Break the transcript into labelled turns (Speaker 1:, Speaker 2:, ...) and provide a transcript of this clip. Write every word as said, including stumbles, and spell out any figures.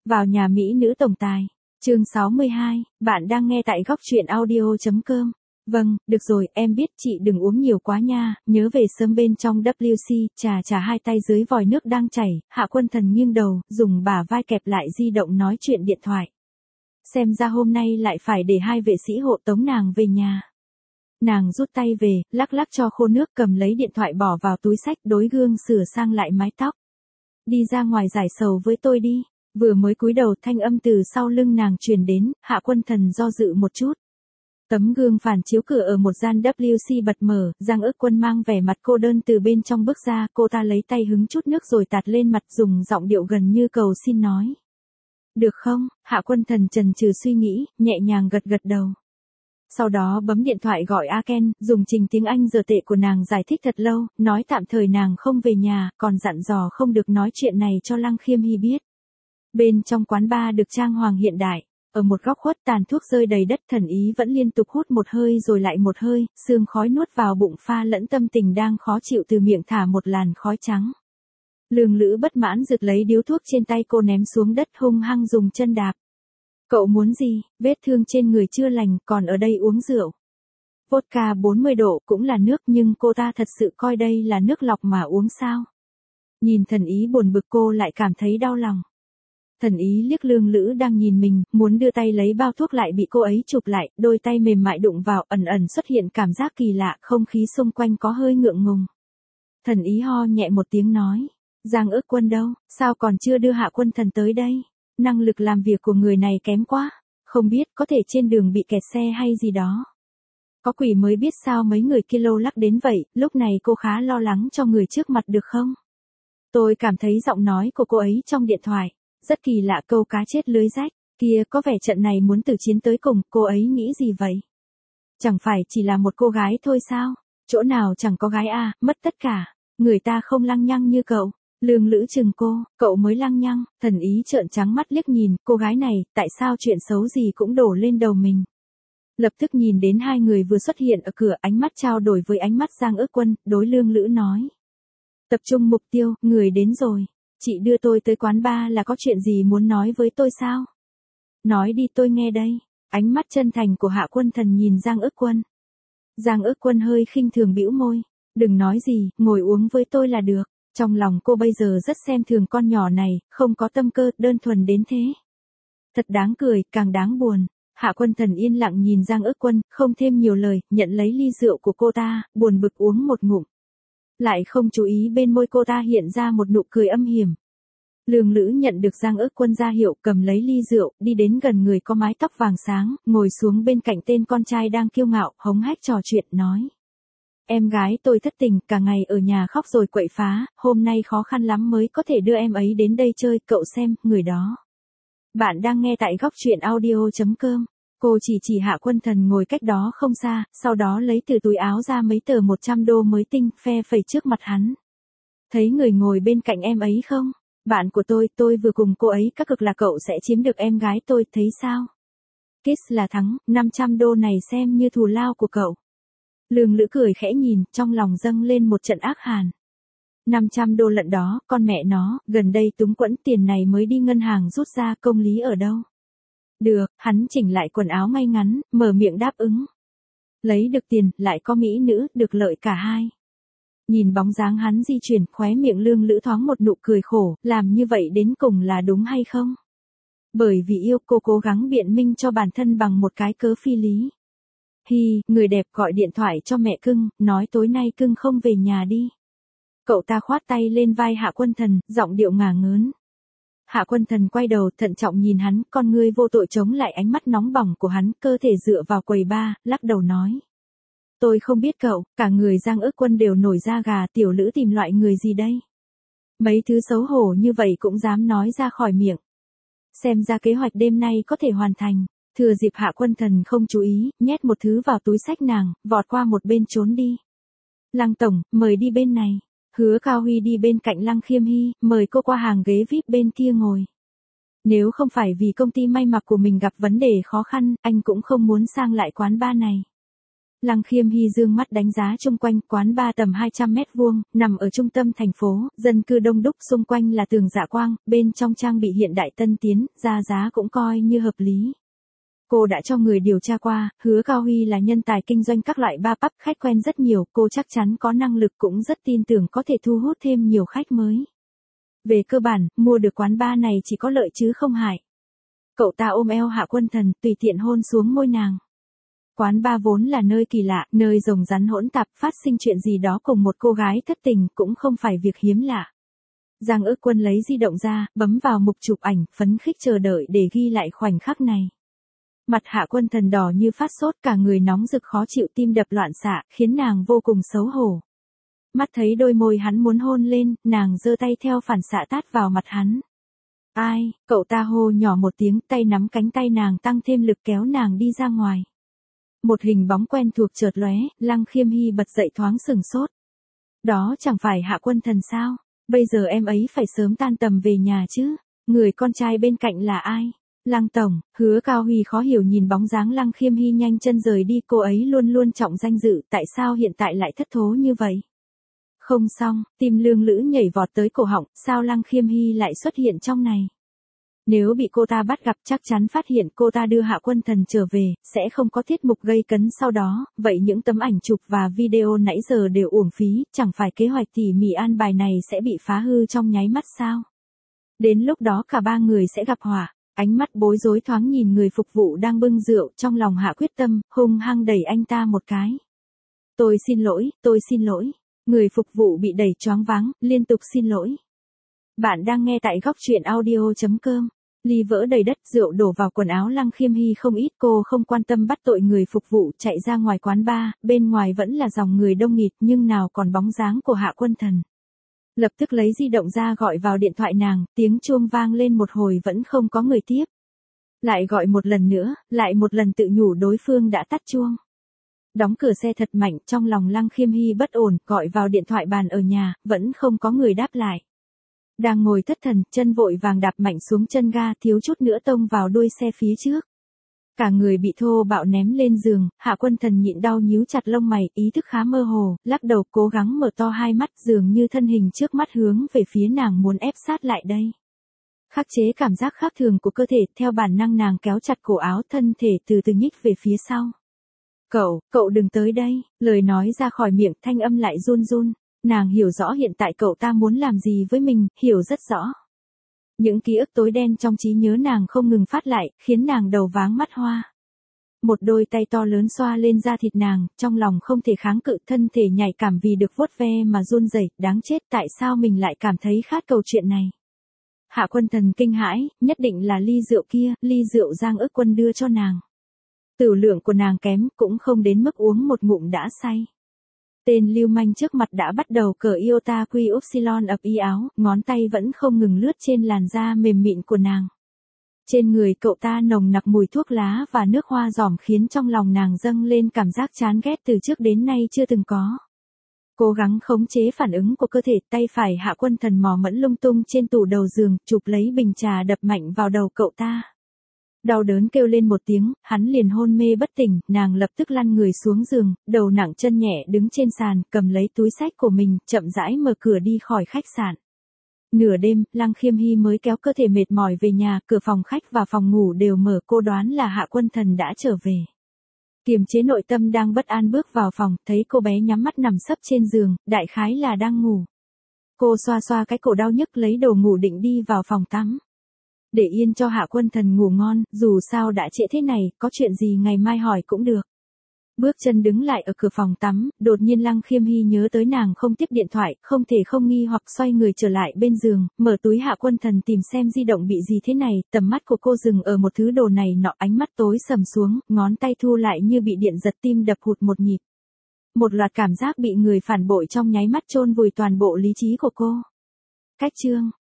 Speaker 1: Vào nhà mỹ nữ tổng tài. Chương sáu mươi hai, bạn đang nghe tại góc truyện audio chấm com. Vâng, được rồi, em biết chị đừng uống nhiều quá nha, nhớ về sớm bên trong vê kép xê, trà trà hai tay dưới vòi nước đang chảy, Hạ Quân Thần nghiêng đầu, dùng bả vai kẹp lại di động nói chuyện điện thoại. Xem ra hôm nay lại phải để hai vệ sĩ hộ tống nàng về nhà. Nàng rút tay về, lắc lắc cho khô nước, cầm lấy điện thoại bỏ vào túi xách, đối gương sửa sang lại mái tóc. Đi ra ngoài giải sầu với tôi đi. Vừa mới cúi đầu, thanh âm từ sau lưng nàng truyền đến, Hạ Quân Thần do dự một chút. Tấm gương phản chiếu cửa ở một gian vê kép xê bật mở, Giang Ước Quân mang vẻ mặt cô đơn từ bên trong bước ra, cô ta lấy tay hứng chút nước rồi tạt lên mặt, dùng giọng điệu gần như cầu xin nói. Được không? Hạ Quân Thần chần chừ suy nghĩ, nhẹ nhàng gật gật đầu. Sau đó bấm điện thoại gọi A Ken, dùng trình tiếng Anh dở tệ của nàng giải thích thật lâu, nói tạm thời nàng không về nhà, còn dặn dò không được nói chuyện này cho Lăng Khiêm Hy biết. Bên trong quán bar được trang hoàng hiện đại, ở một góc khuất tàn thuốc rơi đầy đất, Thần Ý vẫn liên tục hút một hơi rồi lại một hơi, sương khói nuốt vào bụng pha lẫn tâm tình đang khó chịu từ miệng thả một làn khói trắng. Lương Lữ bất mãn giật lấy điếu thuốc trên tay cô ném xuống đất, hung hăng dùng chân đạp. Cậu muốn gì? Vết thương trên người chưa lành, còn ở đây uống rượu. Vodka bốn mươi độ cũng là nước, nhưng cô ta thật sự coi đây là nước lọc mà uống sao? Nhìn Thần Ý buồn bực, cô lại cảm thấy đau lòng. Thần Ý liếc Lương Lữ đang nhìn mình, muốn đưa tay lấy bao thuốc lại bị cô ấy chụp lại, đôi tay mềm mại đụng vào, ẩn ẩn xuất hiện cảm giác kỳ lạ, không khí xung quanh có hơi ngượng ngùng. Thần Ý ho nhẹ một tiếng nói, Giang Ước Quân đâu, sao còn chưa đưa Hạ Quân Thần tới đây? Năng lực làm việc của người này kém quá, không biết có thể trên đường bị kẹt xe hay gì đó. Có quỷ mới biết sao mấy người kia lô lắc đến vậy, lúc này cô khá lo lắng cho người trước mặt được không? Tôi cảm thấy giọng nói của cô ấy trong điện thoại rất kỳ lạ, câu cá chết lưới rách, kia có vẻ trận này muốn tử chiến tới cùng, cô ấy nghĩ gì vậy? Chẳng phải chỉ là một cô gái thôi sao? Chỗ nào chẳng có gái à, mất tất cả, người ta không lăng nhăng như cậu. Lương Lữ chừng cô, cậu mới lăng nhăng. Thần Ý trợn trắng mắt liếc nhìn, cô gái này, tại sao chuyện xấu gì cũng đổ lên đầu mình. Lập tức nhìn đến hai người vừa xuất hiện ở cửa, ánh mắt trao đổi với ánh mắt Giang Ước Quân, đối Lương Lữ nói. Tập trung mục tiêu, người đến rồi. Chị đưa tôi tới quán bar là có chuyện gì muốn nói với tôi sao? Nói đi tôi nghe đây. Ánh mắt chân thành của Hạ Quân Thần nhìn Giang Ước Quân. Giang Ước Quân hơi khinh thường bĩu môi. Đừng nói gì, ngồi uống với tôi là được. Trong lòng cô bây giờ rất xem thường con nhỏ này, không có tâm cơ, đơn thuần đến thế. Thật đáng cười, càng đáng buồn. Hạ Quân Thần yên lặng nhìn Giang Ước Quân, không thêm nhiều lời, nhận lấy ly rượu của cô ta, buồn bực uống một ngụm. Lại không chú ý bên môi cô ta hiện ra một nụ cười âm hiểm. Lương Lữ nhận được Giang Ước Quân ra hiệu, cầm lấy ly rượu, đi đến gần người có mái tóc vàng sáng, ngồi xuống bên cạnh tên con trai đang kiêu ngạo, hống hách trò chuyện, nói. Em gái tôi thất tình, cả ngày ở nhà khóc rồi quậy phá, hôm nay khó khăn lắm mới có thể đưa em ấy đến đây chơi, cậu xem, người đó. Bạn đang nghe tại góc truyện audio chấm com. Cô chỉ chỉ Hạ Quân Thần ngồi cách đó không xa, sau đó lấy từ túi áo ra mấy tờ một trăm đô mới tinh, phe phẩy trước mặt hắn. Thấy người ngồi bên cạnh em ấy không? Bạn của tôi, tôi vừa cùng cô ấy các cực là cậu sẽ chiếm được em gái tôi, thấy sao? Kiss là thắng, năm trăm đô này xem như thù lao của cậu. Lương Lữ cười khẽ nhìn, trong lòng dâng lên một trận ác hàn. năm trăm đô lận đó, con mẹ nó, gần đây túng quẫn tiền này mới đi ngân hàng rút ra, công lý ở đâu? Được, hắn chỉnh lại quần áo ngay ngắn, mở miệng đáp ứng. Lấy được tiền, lại có mỹ nữ, được lợi cả hai. Nhìn bóng dáng hắn di chuyển, khóe miệng Lương Lữ thoáng một nụ cười khổ, làm như vậy đến cùng là đúng hay không? Bởi vì yêu, cô cố gắng biện minh cho bản thân bằng một cái cớ phi lý. Hi, người đẹp gọi điện thoại cho mẹ cưng, nói tối nay cưng không về nhà đi. Cậu ta khoát tay lên vai Hạ Quân Thần, giọng điệu ngả ngớn. Hạ Quân Thần quay đầu, thận trọng nhìn hắn, con ngươi vô tội chống lại ánh mắt nóng bỏng của hắn, cơ thể dựa vào quầy bar, lắc đầu nói. Tôi không biết cậu, cả người Giang Ước Quân đều nổi da gà, tiểu Lữ tìm loại người gì đây? Mấy thứ xấu hổ như vậy cũng dám nói ra khỏi miệng. Xem ra kế hoạch đêm nay có thể hoàn thành. Thừa dịp Hạ Quân Thần không chú ý, nhét một thứ vào túi xách nàng, vọt qua một bên trốn đi. Lăng tổng, mời đi bên này. Hứa Cao Huy đi bên cạnh Lăng Khiêm Hy, mời cô qua hàng ghế vi ai pi bên kia ngồi. Nếu không phải vì công ty may mặc của mình gặp vấn đề khó khăn, anh cũng không muốn sang lại quán bar này. Lăng Khiêm Hy dương mắt đánh giá chung quanh, quán bar tầm hai trăm mét vuông, nằm ở trung tâm thành phố, dân cư đông đúc, xung quanh là tường dạ quang, bên trong trang bị hiện đại tân tiến, ra giá cũng coi như hợp lý. Cô đã cho người điều tra qua, Hứa Cao Huy là nhân tài kinh doanh các loại bar pub, khách quen rất nhiều, cô chắc chắn có năng lực, cũng rất tin tưởng có thể thu hút thêm nhiều khách mới. Về cơ bản, mua được quán bar này chỉ có lợi chứ không hại. Cậu ta ôm eo Hạ Quân Thần, tùy tiện hôn xuống môi nàng. Quán bar vốn là nơi kỳ lạ, nơi rồng rắn hỗn tạp, phát sinh chuyện gì đó cùng một cô gái thất tình cũng không phải việc hiếm lạ. Giang Ước Quân lấy di động ra, bấm vào mục chụp ảnh, phấn khích chờ đợi để ghi lại khoảnh khắc này. Mặt Hạ Quân Thần đỏ như phát sốt, cả người nóng rực khó chịu, tim đập loạn xạ, khiến nàng vô cùng xấu hổ. Mắt thấy đôi môi hắn muốn hôn lên, nàng giơ tay theo phản xạ tát vào mặt hắn. Ai, cậu ta hô nhỏ một tiếng, tay nắm cánh tay nàng tăng thêm lực kéo nàng đi ra ngoài. Một hình bóng quen thuộc chợt lóe, Lăng Khiêm Hy bật dậy thoáng sừng sốt. Đó chẳng phải Hạ Quân Thần sao? Bây giờ em ấy phải sớm tan tầm về nhà chứ. Người con trai bên cạnh là ai? Lăng tổng, Hứa Cao Huy khó hiểu nhìn bóng dáng Lăng Khiêm Hy nhanh chân rời đi, cô ấy luôn luôn trọng danh dự, tại sao hiện tại lại thất thố như vậy? Không xong, tim Lương Lữ nhảy vọt tới cổ họng, sao Lăng Khiêm Hy lại xuất hiện trong này? Nếu bị cô ta bắt gặp chắc chắn phát hiện cô ta đưa Hạ Quân Thần trở về, sẽ không có tiết mục gây cấn sau đó, vậy những tấm ảnh chụp và video nãy giờ đều uổng phí, chẳng phải kế hoạch tỉ mỉ an bài này sẽ bị phá hư trong nháy mắt sao? Đến lúc đó cả ba người sẽ gặp họa. Ánh mắt bối rối thoáng nhìn người phục vụ đang bưng rượu, trong lòng Hạ quyết tâm, hung hăng đẩy anh ta một cái. Tôi xin lỗi, tôi xin lỗi. Người phục vụ bị đẩy choáng váng, liên tục xin lỗi. Bạn đang nghe tại góc truyện audio chấm com. Ly vỡ đầy đất, rượu đổ vào quần áo Lăng Khiêm Hy không ít, cô không quan tâm bắt tội người phục vụ, chạy ra ngoài quán bar, bên ngoài vẫn là dòng người đông nghịt nhưng nào còn bóng dáng của Hạ Quân Thần. Lập tức lấy di động ra gọi vào điện thoại nàng, tiếng chuông vang lên một hồi vẫn không có người tiếp. Lại gọi một lần nữa, lại một lần tự nhủ đối phương đã tắt chuông. Đóng cửa xe thật mạnh, trong lòng Lăng Khiêm Hy bất ổn, gọi vào điện thoại bàn ở nhà, vẫn không có người đáp lại. Đang ngồi thất thần, chân vội vàng đạp mạnh xuống chân ga, thiếu chút nữa tông vào đuôi xe phía trước. Cả người bị thô bạo ném lên giường, Hạ Quân Thần nhịn đau nhíu chặt lông mày, ý thức khá mơ hồ, lắc đầu cố gắng mở to hai mắt, dường như thân hình trước mắt hướng về phía nàng muốn ép sát lại đây. Khắc chế cảm giác khác thường của cơ thể, theo bản năng nàng kéo chặt cổ áo, thân thể từ từ nhích về phía sau. Cậu, cậu đừng tới đây, lời nói ra khỏi miệng, thanh âm lại run run. Nàng hiểu rõ hiện tại cậu ta muốn làm gì với mình, hiểu rất rõ. Những ký ức tối đen trong trí nhớ nàng không ngừng phát lại, khiến nàng đầu váng mắt hoa. Một đôi tay to lớn xoa lên da thịt nàng, trong lòng không thể kháng cự, thân thể nhạy cảm vì được vuốt ve mà run rẩy, đáng chết, tại sao mình lại cảm thấy khát cầu chuyện này. Hạ Quân Thần kinh hãi, nhất định là ly rượu kia, ly rượu Giang Ước Quân đưa cho nàng. Tửu lượng của nàng kém, cũng không đến mức uống một ngụm đã say. Tên lưu manh trước mặt đã bắt đầu cởi iota quy upsilon ập y áo, ngón tay vẫn không ngừng lướt trên làn da mềm mịn của nàng. Trên người cậu ta nồng nặc mùi thuốc lá và nước hoa giòm khiến trong lòng nàng dâng lên cảm giác chán ghét từ trước đến nay chưa từng có. Cố gắng khống chế phản ứng của cơ thể, tay phải Hạ Quân Thần mò mẫm lung tung trên tủ đầu giường, chụp lấy bình trà đập mạnh vào đầu cậu ta. Đau đớn kêu lên một tiếng, hắn liền hôn mê bất tỉnh, nàng lập tức lăn người xuống giường, đầu nặng chân nhẹ đứng trên sàn, cầm lấy túi xách của mình, chậm rãi mở cửa đi khỏi khách sạn. Nửa đêm, Lăng Khiêm Hy mới kéo cơ thể mệt mỏi về nhà, cửa phòng khách và phòng ngủ đều mở, cô đoán là Hạ Quân Thần đã trở về. Kiềm chế nội tâm đang bất an bước vào phòng, thấy cô bé nhắm mắt nằm sấp trên giường, đại khái là đang ngủ. Cô xoa xoa cái cổ đau nhức lấy đồ ngủ định đi vào phòng tắm. Để yên cho Hạ Quân Thần ngủ ngon, dù sao đã trễ thế này, có chuyện gì ngày mai hỏi cũng được. Bước chân đứng lại ở cửa phòng tắm, đột nhiên Lăng Khiêm Hy nhớ tới nàng không tiếp điện thoại, không thể không nghi hoặc xoay người trở lại bên giường, mở túi Hạ Quân Thần tìm xem di động bị gì thế này, tầm mắt của cô dừng ở một thứ đồ này nọ, ánh mắt tối sầm xuống, ngón tay thu lại như bị điện giật, tim đập hụt một nhịp. Một loạt cảm giác bị người phản bội trong nháy mắt chôn vùi toàn bộ lý trí của cô. Cách chương